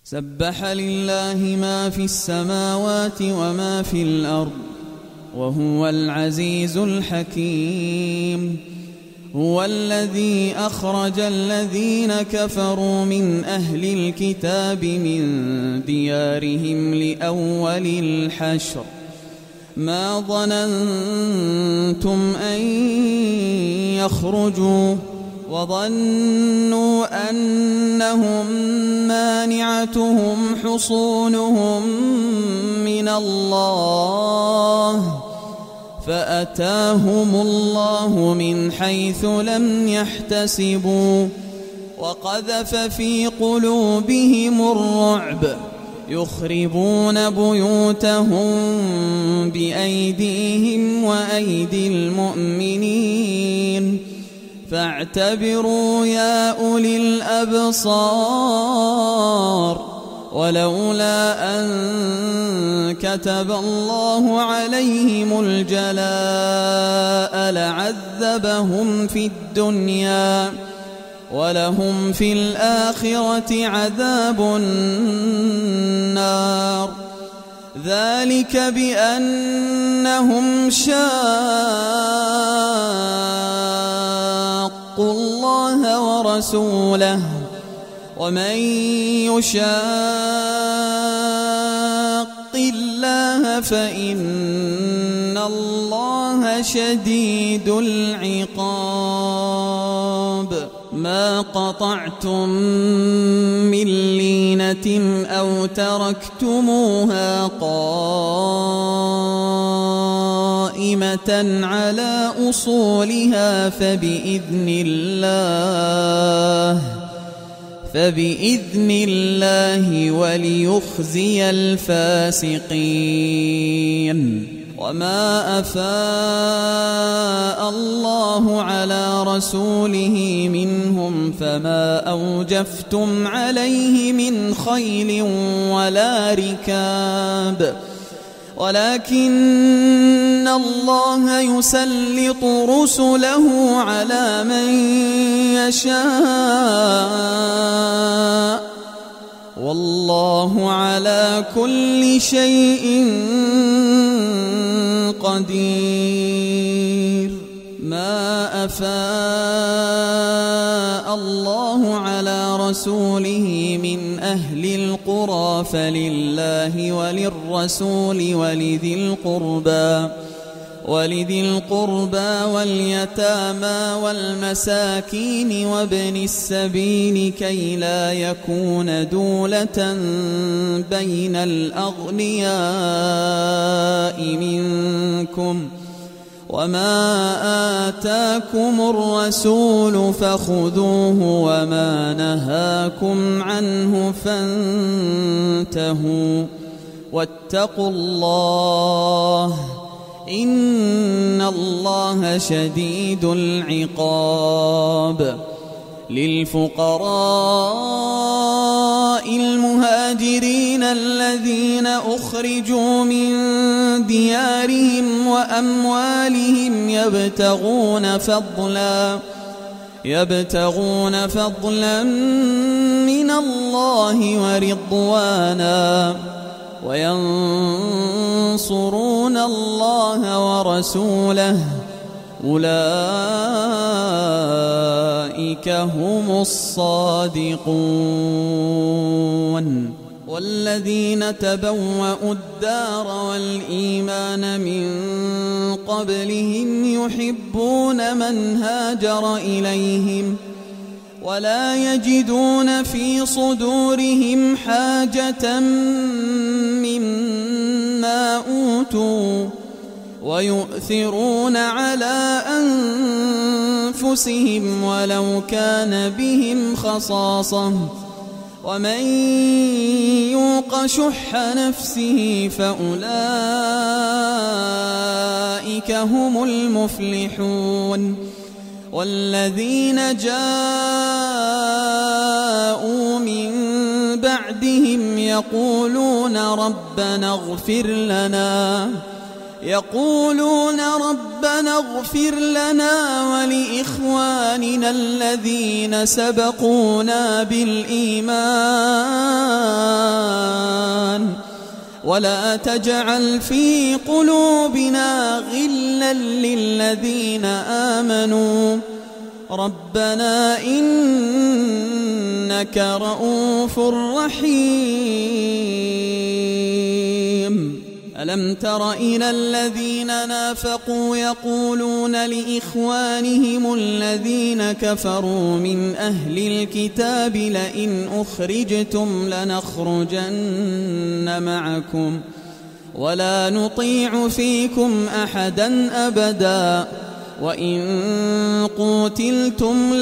سبح لله ما في السماوات وما في الأرض وهو العزيز الحكيم. هو الذي أخرج الذين كفروا من أهل الكتاب من ديارهم لأول الحشر ما ظننتم أن يخرجوا وظنوا أنهم مانعتهم حصونهم من الله فأتاهم الله من حيث لم يحتسبوا وقذف في قلوبهم الرعب يخربون بيوتهم بأيديهم وأيدي المؤمنين فاعتبروا يا أولي الأبصار. ولولا أن كتب الله عليهم الجلاء لعذبهم في الدنيا ولهم في الآخرة عذاب النار ذلك بأنهم شاقوا الله ورسوله ومن يشاق الله فإن الله شديد العقاب. ما قطعتم من لينة أو تركتموها قائمة على أصولها فبإذن الله وليخزي الفاسقين. وما أفاء الله على رسوله منهم فما أوجفتم عليه من خيل ولا ركاب ولكن الله يسلط رسله على من يشاء والله على كل شيء قدير. ما أفاء الله على رسوله من أهل القرى فلله وللرسول ولذي القربى واليتامى والمساكين وابن السبيل كي لا يكون دولة بين الأغنياء منكم وما آتاكم الرسول فخذوه وما نهاكم عنه فانتهوا واتقوا الله إن الله شديد العقاب. للفقراء المهاجرين الذين أخرجوا من ديارهم وأموالهم يبتغون فضلا من الله ورضوانا وينصرون الله ورسوله أولئك هم الصادقون. والذين تبوأوا الدار والإيمان من قبلهم يحبون من هاجر إليهم ولا يجدون في صدورهم حاجة مما أوتوا ويؤثرون على أنفسهم ولو كان بهم خصاصة ومن يوق شح نفسه فأولئك هم المفلحون. والذين جاءوا من بعدهم يقولون ربنا اغفر لنا ولإخواننا الذين سبقونا بالإيمان ولا تجعل في قلوبنا غلا للذين آمنوا ربنا إنك رؤوف رحيم. ألم تر إلى الذين نافقوا يقولون لإخوانهم الذين كفروا من أهل الكتاب لئن أخرجتم لنخرجن معكم ولا نطيع فيكم أحدا أبدا وإن قوتلتم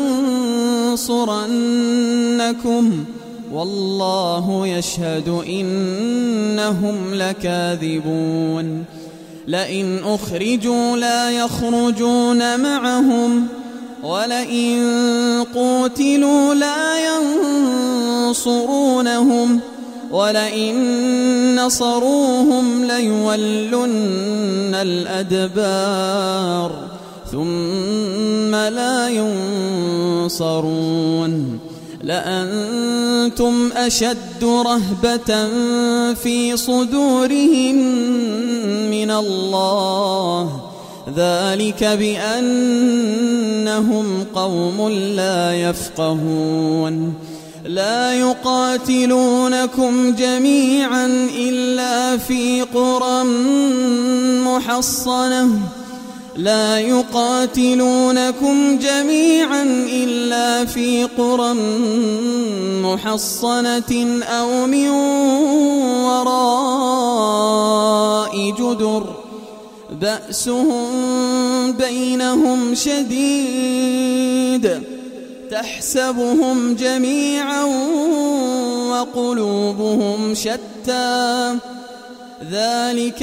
لننصرنكم والله يشهد إنهم لكاذبون. لئن أخرجوا لا يخرجون معهم ولئن قوتلوا لا ينصرونهم ولئن نصروهم ليولن الأدبار ثم لا ينصرون. لأنتم أشد رهبة في صدورهم من الله ذلك بأنهم قوم لا يفقهون. لا يقاتلونكم جميعا إلا في قرى محصنة أو من وراء جدر بأسهم بينهم شديد تحسبهم جميعا وقلوبهم شتى ذلك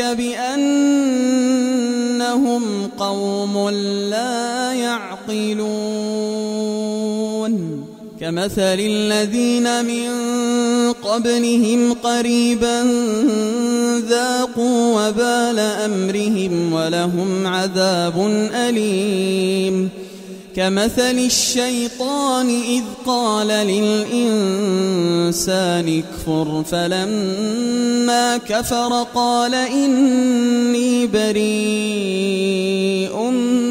بأنهم قوم لا يعقلون. كمثل الذين من قبلهم قريبا ذاقوا وبال أمرهم ولهم عذاب أليم. كمثل الشيطان إذ قال للإنسان اكفر فلما كفر قال إني بريء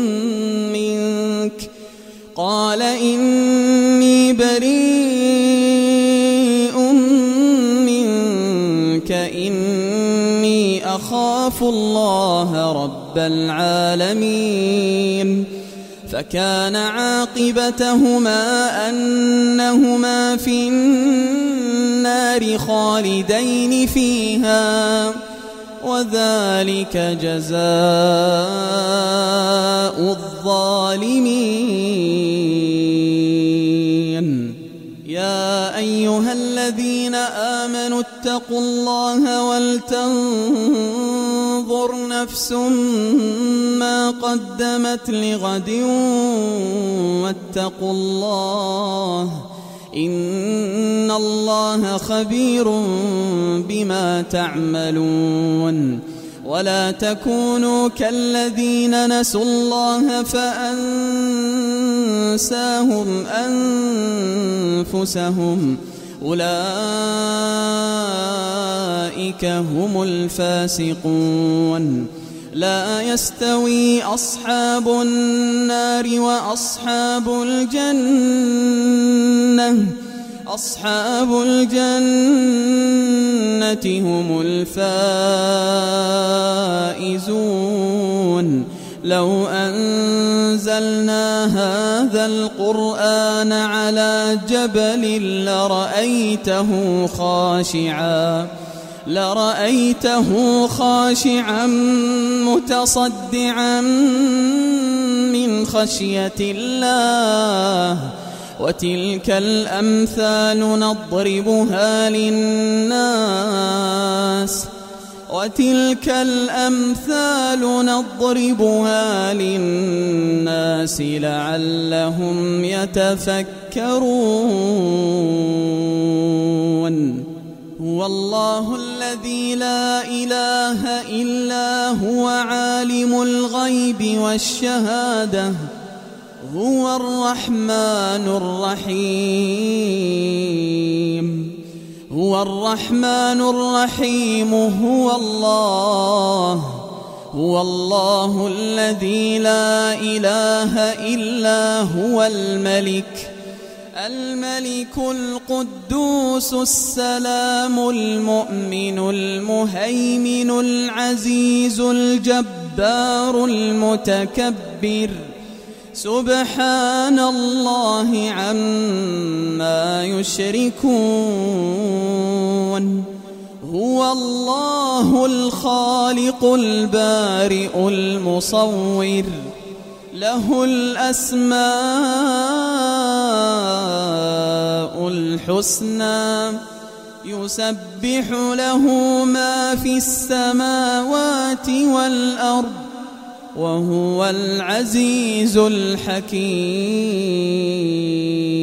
منك إني أخاف الله رب العالمين. فكان عاقبتهما أنهما في النار خالدين فيها وذلك جزاء الظالمين. يا أيها الذين آمنوا اتقوا الله ولتنظر نفس ما قدمت لغد واتقوا الله إن الله خبير بما تعملون. ولا تكونوا كالذين نسوا الله فأنساهم أنفسهم أولئك هم الفاسقون. لا يستوي أصحاب النار وأصحاب الجنة أصحاب الجنة هم الفائزون. لو أنزلنا هذا القرآن على جبل لرأيته خاشعا متصدعا من خشية الله. وتلك الأمثال نضربها للناس لعلهم يتفكرون. هو الله الذي لا إله إلا هو عالم الغيب والشهادة هو الرحمن الرحيم. هو الرحمن الرحيم هو الله الذي لا إله إلا هو الملك القدوس السلام المؤمن المهيمن العزيز الجبار المتكبر سبحان الله عما يشركون هو الله الخالق البارئ المصور له الأسماء الحسنى يسبح له ما في السماوات والأرض وهو العزيز الحكيم.